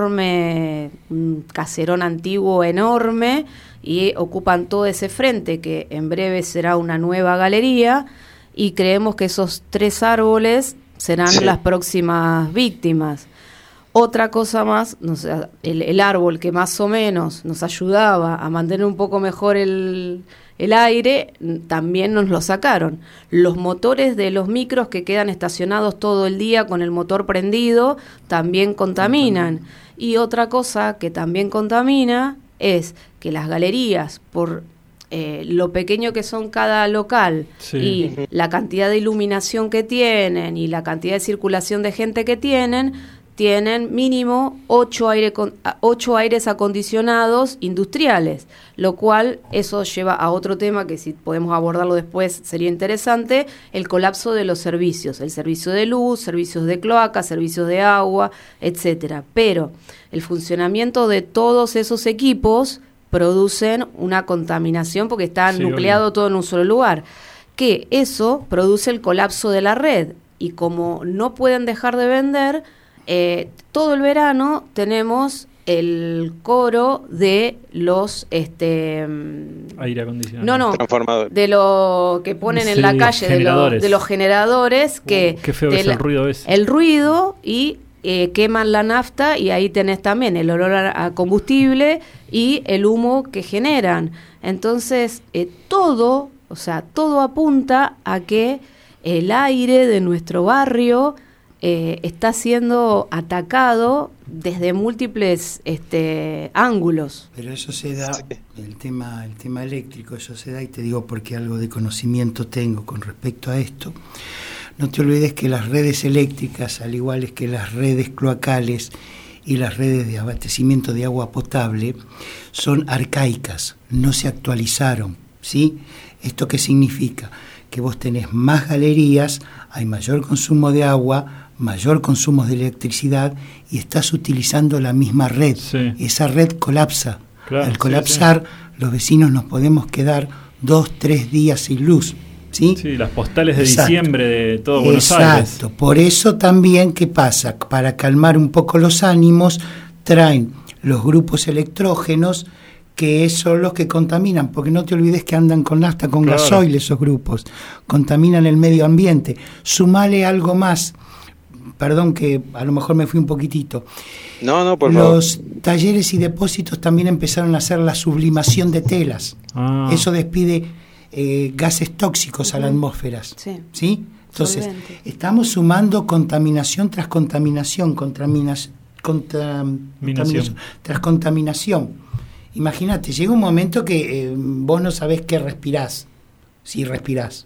enorme, un caserón antiguo enorme, y ocupan todo ese frente que en breve será una nueva galería, y creemos que esos tres árboles serán sí. las próximas víctimas. Otra cosa más, no sé, el, el árbol que más o menos nos ayudaba a mantener un poco mejor el, el aire, también nos lo sacaron. Los motores de los micros que quedan estacionados todo el día con el motor prendido también contaminan. Y otra cosa que también contamina es que las galerías, por eh, lo pequeño que son cada local sí. y la cantidad de iluminación que tienen y la cantidad de circulación de gente que tienen, tienen mínimo ocho, aire, ocho aires acondicionados industriales, lo cual eso lleva a otro tema que si podemos abordarlo después sería interesante, el colapso de los servicios, el servicio de luz, servicios de cloaca, servicios de agua, etcétera. Pero el funcionamiento de todos esos equipos producen una contaminación porque está sí, nucleado obvio. todo en un solo lugar, que eso produce el colapso de la red, y como no pueden dejar de vender, Eh, todo el verano tenemos el coro de los este aire acondicionado. No, no, de lo que ponen sí, en la calle de, lo, de los generadores que uh, qué feo es la, el ruido ese. El ruido y eh, queman la nafta, y ahí tenés también el olor a, a combustible y el humo que generan. Entonces, eh, todo, o sea, todo apunta a que el aire de nuestro barrio Eh, está siendo atacado desde múltiples este, ángulos. Pero eso se da, el tema, el tema eléctrico, eso se da, y te digo porque algo de conocimiento tengo con respecto a esto. No te olvides que las redes eléctricas, al igual que las redes cloacales y las redes de abastecimiento de agua potable, son arcaicas, no se actualizaron, ¿sí? ¿Esto qué significa? Que vos tenés más galerías, hay mayor consumo de agua, mayor consumo de electricidad, y estás utilizando la misma red. Sí. Esa red colapsa. Claro, Al colapsar, sí, sí. los vecinos nos podemos quedar dos, tres días sin luz. ¿Sí? Sí, las postales de Exacto. diciembre de todo Buenos Exacto. Aires. Exacto. Por eso también, ¿qué pasa? Para calmar un poco los ánimos, traen los grupos electrógenos, que son los que contaminan, porque no te olvides que andan con nafta, con claro. gasoil esos grupos, contaminan el medio ambiente. Sumale algo más, perdón que a lo mejor me fui un poquitito. No, no, por Los favor. talleres y depósitos también empezaron a hacer la sublimación de telas. Ah. Eso despide eh, gases tóxicos uh-huh. a la atmósfera. Sí. ¿Sí? Entonces, Solvente. estamos sumando contaminación tras contaminación, contaminación, contaminación tras contaminación. Imagínate, llega un momento que eh, vos no sabés qué respirás, si respirás.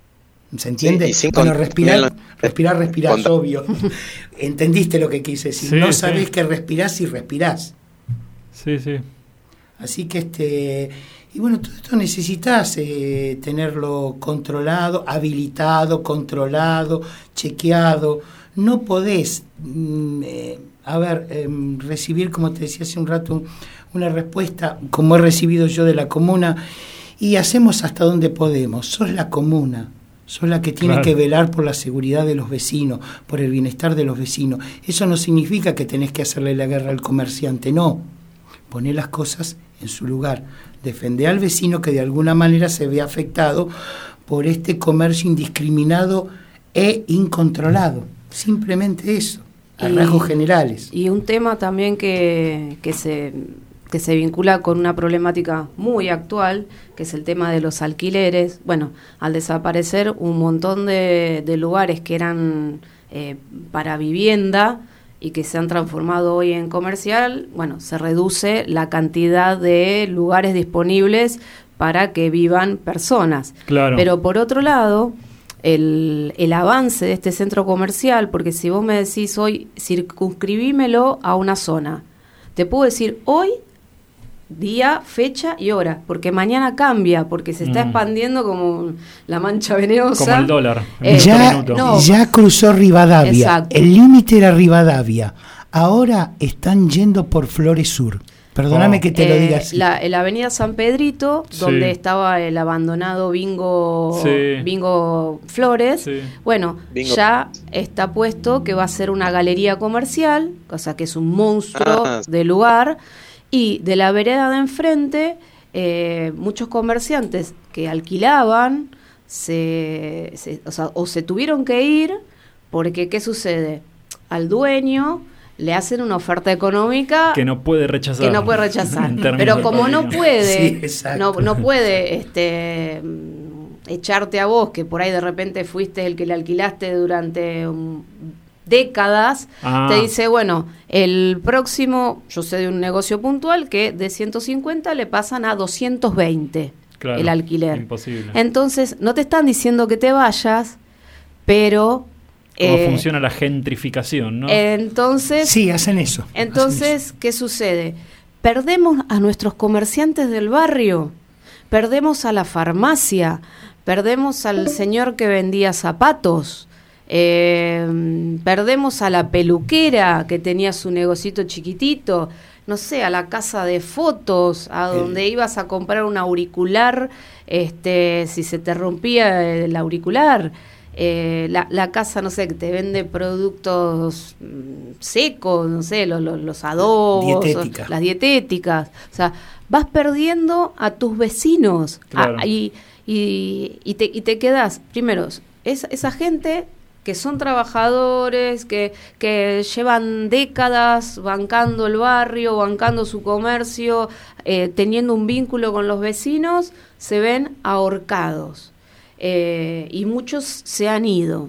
¿Se entiende? Sí, bueno, con, respirar, la, respirar, respirar, es obvio. ¿Entendiste lo que quise decir? Sí, no sí. sabés qué respirás si respirás. Sí, sí. Así que, este y bueno, todo esto necesitas eh, tenerlo controlado, habilitado, controlado, chequeado. No podés, mm, eh, a ver, eh, recibir, como te decía hace un rato, una respuesta como he recibido yo de la comuna, y hacemos hasta donde podemos. Sos la comuna, sos la que tiene claro. que velar por la seguridad de los vecinos, por el bienestar de los vecinos. Eso no significa que tenés que hacerle la guerra al comerciante, no. Poné las cosas en su lugar. Defendé al vecino que de alguna manera se ve afectado por este comercio indiscriminado e incontrolado. Simplemente eso, a y, rasgos generales. Y un tema también que, que se... que se vincula con una problemática muy actual, que es el tema de los alquileres. Bueno, al desaparecer un montón de, de lugares que eran eh, para vivienda y que se han transformado hoy en comercial, bueno, se reduce la cantidad de lugares disponibles para que vivan personas. Claro. Pero por otro lado, el, el avance de este centro comercial, porque si vos me decís hoy, circunscribímelo a una zona, te puedo decir hoy, día, fecha y hora, porque mañana cambia, porque se está Mm. expandiendo como la mancha venenosa. Como el dólar. Eh, Ya, no. ya cruzó Rivadavia. Exacto. El límite era Rivadavia. Ahora están yendo por Flores Sur. Perdóname Oh. que te lo Eh, diga así. La, en la avenida San Pedrito, Sí. donde estaba el abandonado Bingo, Sí. Bingo Flores, Sí. bueno, Bingo. ya está puesto que va a ser una galería comercial, cosa que es un monstruo Ah. de lugar, y de la vereda de enfrente, eh, muchos comerciantes que alquilaban, se, se- o sea, o se tuvieron que ir, porque ¿qué sucede? Al dueño le hacen una oferta económica Que no puede rechazar. que no puede rechazar. En términos Pero de como no política. puede, Sí, exacto. no, no puede este, mm, echarte a vos, que por ahí de repente fuiste el que le alquilaste durante um, décadas, Ah. te dice, bueno, el próximo, yo sé de un negocio puntual que de ciento cincuenta le pasan a doscientos veinte Claro, el alquiler. imposible. Entonces, no te están diciendo que te vayas, pero... Cómo eh, funciona la gentrificación, ¿no? Entonces... Sí, hacen eso. hacen Entonces, ¿qué sucede? Perdemos a nuestros comerciantes del barrio, perdemos a la farmacia, perdemos al señor que vendía zapatos, eh, perdemos a la peluquera que tenía su negocito chiquitito, no sé, a la casa de fotos, a donde ibas a comprar un auricular, este, si se te rompía el auricular. Eh, la, la casa, no sé, que te vende productos mm, secos, no sé, los, los, los adobos, Dietética. o las dietéticas. O sea, vas perdiendo a tus vecinos. Claro. a- y, y, y, te, y te quedas, primero, es, esa gente que son trabajadores, que, que llevan décadas bancando el barrio, bancando su comercio, eh, teniendo un vínculo con los vecinos, se ven ahorcados. Eh, y muchos se han ido.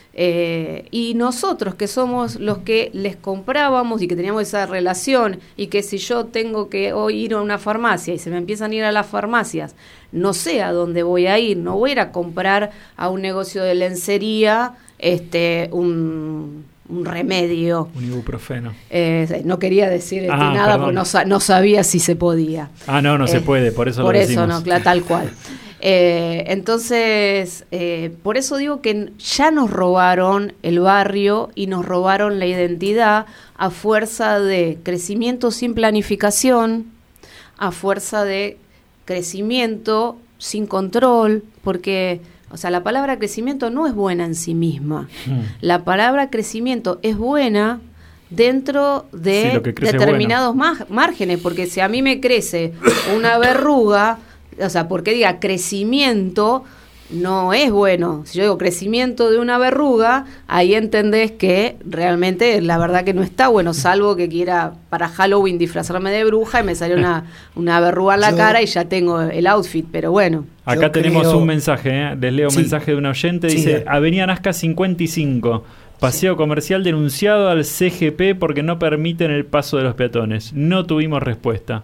Eh, y nosotros que somos los que les comprábamos y que teníamos esa relación, y que si yo tengo que hoy ir a una farmacia y se me empiezan a ir a las farmacias, no sé a dónde voy a ir, no voy a ir a comprar a un negocio de lencería este un, un remedio. Un ibuprofeno. Eh, no quería decir este, Ah, nada perdón. porque no, sa- no sabía si se podía. Ah, no, no se Eh, puede, por eso Por lo eso, decimos. no, cla- tal cual. Eh, entonces, eh, por eso digo que ya nos robaron el barrio y nos robaron la identidad a fuerza de crecimiento sin planificación, a fuerza de crecimiento sin control, porque, o sea, la palabra crecimiento no es buena en sí misma. Mm. La palabra crecimiento es buena dentro de Sí, lo que crece es determinados ma- márgenes, porque si a mí me crece una verruga, o sea, porque diga crecimiento, no es bueno. Si yo digo crecimiento de una verruga, ahí entendés que realmente la verdad que no está bueno, salvo que quiera para Halloween disfrazarme de bruja y me sale una, una verruga en la Yo- cara y ya tengo el outfit, pero bueno. Acá Yo tenemos creo- un mensaje, ¿eh? Les leo un Sí. mensaje de un oyente. Sí, Dice, dale. Avenida Nazca cincuenta y cinco, paseo comercial denunciado al C G P porque no permiten el paso de los peatones. No tuvimos respuesta.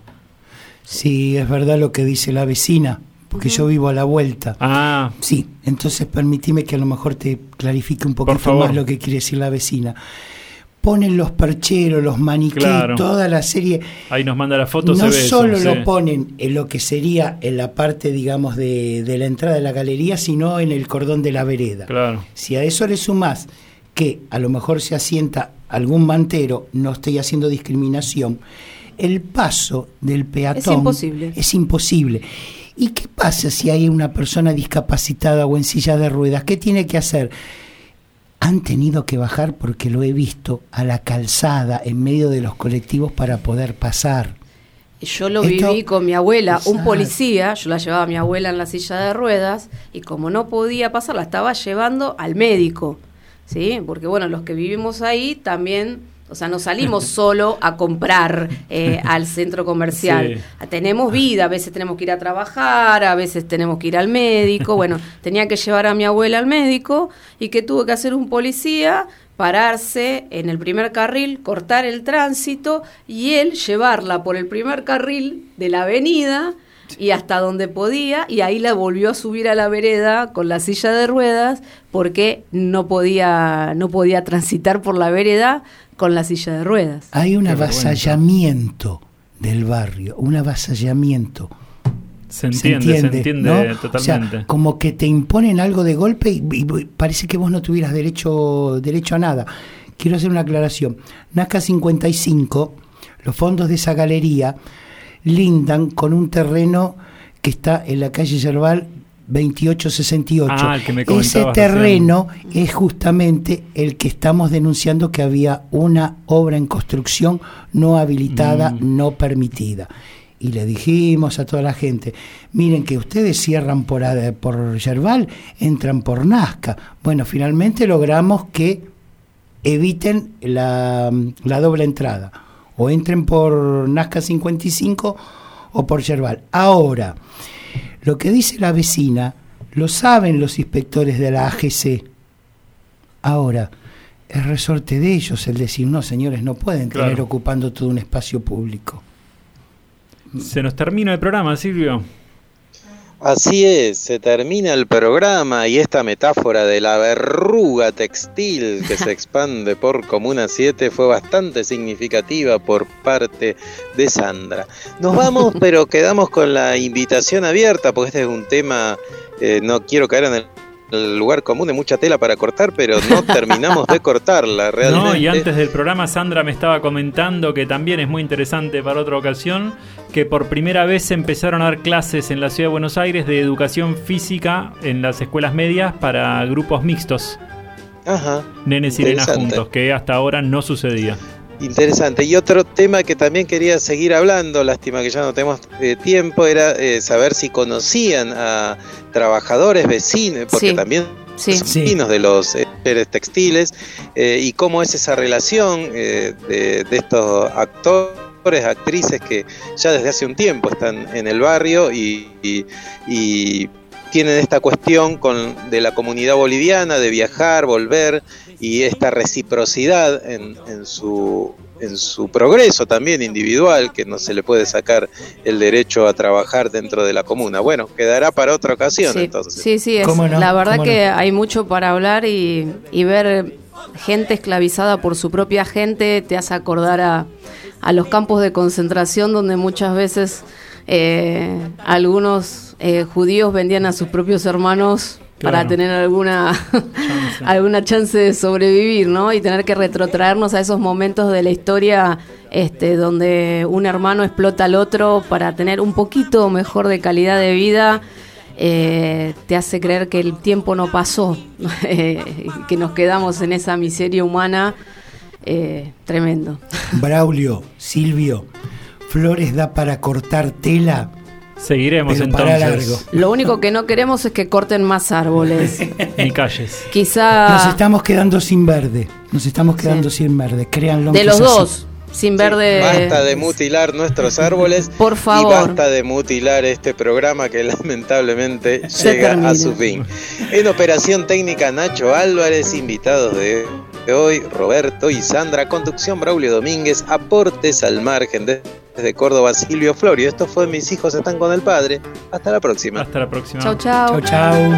Sí, es verdad lo que dice la vecina, porque yo vivo a la vuelta. Ah, Sí, entonces permitime que a lo mejor te clarifique un poquito favor. más lo que quiere decir la vecina. Ponen los percheros, los maniquíes, Claro. toda la serie. ahí nos manda la foto, se No ve eso, solo sí. lo ponen en lo que sería en la parte, digamos, de, de la entrada de la galería, sino en el cordón de la vereda. Claro. Si a eso le sumás que a lo mejor se asienta algún mantero, no estoy haciendo discriminación, el paso del peatón Es imposible. es imposible. ¿Y qué pasa si hay una persona discapacitada o en silla de ruedas? ¿Qué tiene que hacer? Han tenido que bajar, porque lo he visto, a la calzada en medio de los colectivos para poder pasar. Yo lo Esto- viví con mi abuela, un Exacto. policía, yo la llevaba a mi abuela en la silla de ruedas y como no podía pasar, la estaba llevando al médico, ¿sí? Porque bueno, los que vivimos ahí también O sea, no salimos solo a comprar eh, al centro comercial. Sí. Tenemos vida, a veces tenemos que ir a trabajar, a veces tenemos que ir al médico. Bueno, tenía que llevar a mi abuela al médico y ¿qué tuvo que hacer un policía? Pararse en el primer carril, cortar el tránsito y él llevarla por el primer carril de la avenida y hasta donde podía, y ahí la volvió a subir a la vereda con la silla de ruedas porque no podía, no podía transitar por la vereda con la silla de ruedas. Hay un avasallamiento del barrio, un avasallamiento. Se entiende, se entiende, se entiende ¿no? totalmente. O sea, como que te imponen algo de golpe y, y parece que vos no tuvieras derecho, derecho a nada. Quiero hacer una aclaración. Nazca cincuenta y cinco, los fondos de esa galería lindan con un terreno que está en la calle Yerbal veintiocho sesenta y ocho. Ah, el que me Ese terreno recién. Es justamente el que estamos denunciando que había una obra en construcción no habilitada, mm. no permitida. Y le dijimos a toda la gente, miren que ustedes cierran por, por Yerbal, entran por Nazca. Bueno, finalmente logramos que eviten la, la doble entrada. O entren por Nazca cincuenta y cinco o por Yerbal. Ahora, lo que dice la vecina, lo saben los inspectores de la A G C. Ahora, es resorte de ellos el decir, no, señores, no pueden claro. tener ocupando todo un espacio público. Se nos termina el programa, Silvio. Así es, se termina el programa y esta metáfora de la verruga textil que se expande por Comuna siete fue bastante significativa por parte de Sandra. Nos vamos, pero quedamos con la invitación abierta, porque este es un tema, eh, no quiero caer en el el lugar común de mucha tela para cortar, pero no terminamos de cortarla realmente. No, y antes del programa Sandra me estaba comentando que también es muy interesante para otra ocasión, que por primera vez se empezaron a dar clases en la Ciudad de Buenos Aires de educación física en las escuelas medias para grupos mixtos. Ajá. Nenes y nenas juntos, que hasta ahora no sucedía. Interesante. Y otro tema que también quería seguir hablando, lástima que ya no tenemos eh, tiempo, era eh, saber si conocían a trabajadores vecinos, porque sí. también sí. son vecinos sí. de los eh, textiles, eh, y cómo es esa relación eh, de, de estos actores, actrices que ya desde hace un tiempo están en el barrio y, y, y tienen esta cuestión con, de la comunidad boliviana, de viajar, volver, y esta reciprocidad en, en su en su progreso también individual, que no se le puede sacar el derecho a trabajar dentro de la comuna. Bueno, quedará para otra ocasión sí, entonces. Sí, sí, es, no? la verdad que no? hay mucho para hablar y, y ver gente esclavizada por su propia gente te hace acordar a, a los campos de concentración donde muchas veces eh, algunos eh, judíos vendían a sus propios hermanos para claro. tener alguna chance. alguna chance de sobrevivir, ¿no? Y tener que retrotraernos a esos momentos de la historia este, donde un hermano explota al otro para tener un poquito mejor de calidad de vida, eh, te hace creer que el tiempo no pasó, eh, que nos quedamos en esa miseria humana, eh, tremendo. Braulio, Silvio, Flores da para cortar tela. Seguiremos entonces. Largo. Lo único que no queremos es que corten más árboles. Ni calles. Quizá. Nos estamos quedando sin verde. Nos estamos quedando sí. sin verde. Créanlo. De los dos. Sin verde. Sí, basta de mutilar nuestros árboles. Por favor. Y basta de mutilar este programa que lamentablemente llega a su fin. En operación técnica Nacho Álvarez, invitados de hoy Roberto y Sandra, conducción Braulio Domínguez, aportes al margen de desde Córdoba Silvio Florio. Esto fue Mis hijos están con el padre. Hasta la próxima. Hasta la próxima. Chau, chau. Chau, chau.